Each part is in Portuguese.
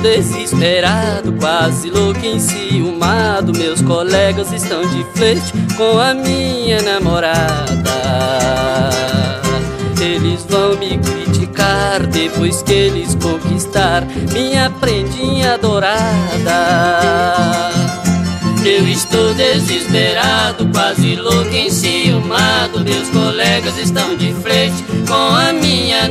desesperado, quase louco, enciumado. Meus colegas estão de flerte com a minha namorada. Eles vão me criticar depois que eles conquistar minha prendinha dourada. Eu estou desesperado, quase louco, enciumado. Meus colegas estão de frente com a minha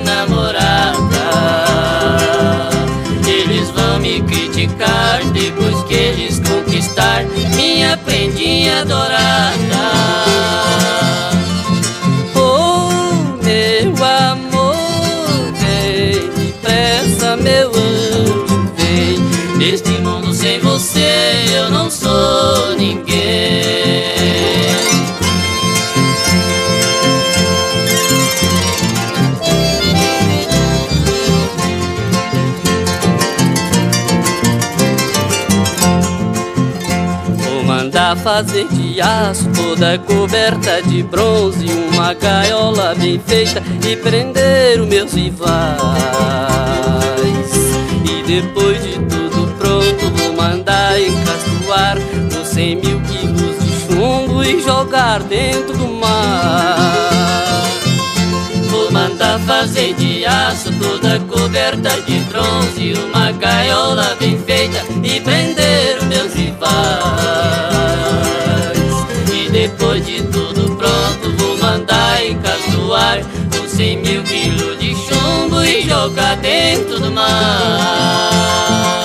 namorada. Eles vão me criticar depois que eles conquistar minha prendinha dourada. Oh, meu amor, vem depressa, meu anjo, vem. Neste mundo sem você eu não sou ninguém. Vou mandar fazer de aço toda coberta de bronze, uma gaiola bem feita e prender os meus rivais. E depois de tudo pronto vou mandar encastoar os 100 mil quilos de chumbo e jogar dentro do mar. Vou mandar fazer de aço toda coberta de bronze, uma gaiola bem feita e prender os meus rivais. E depois de tudo pronto vou mandar encastoar os 100 mil quilos de chumbo e jogar dentro do mar.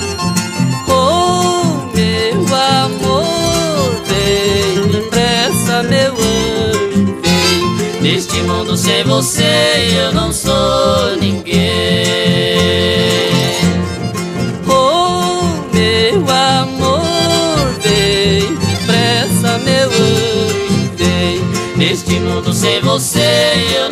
Oh, meu amor, vem depressa, meu anjo, vem. Neste mundo sem você eu não sou ninguém. Oh, meu amor, vem depressa, meu anjo, vem. Neste mundo sem você eu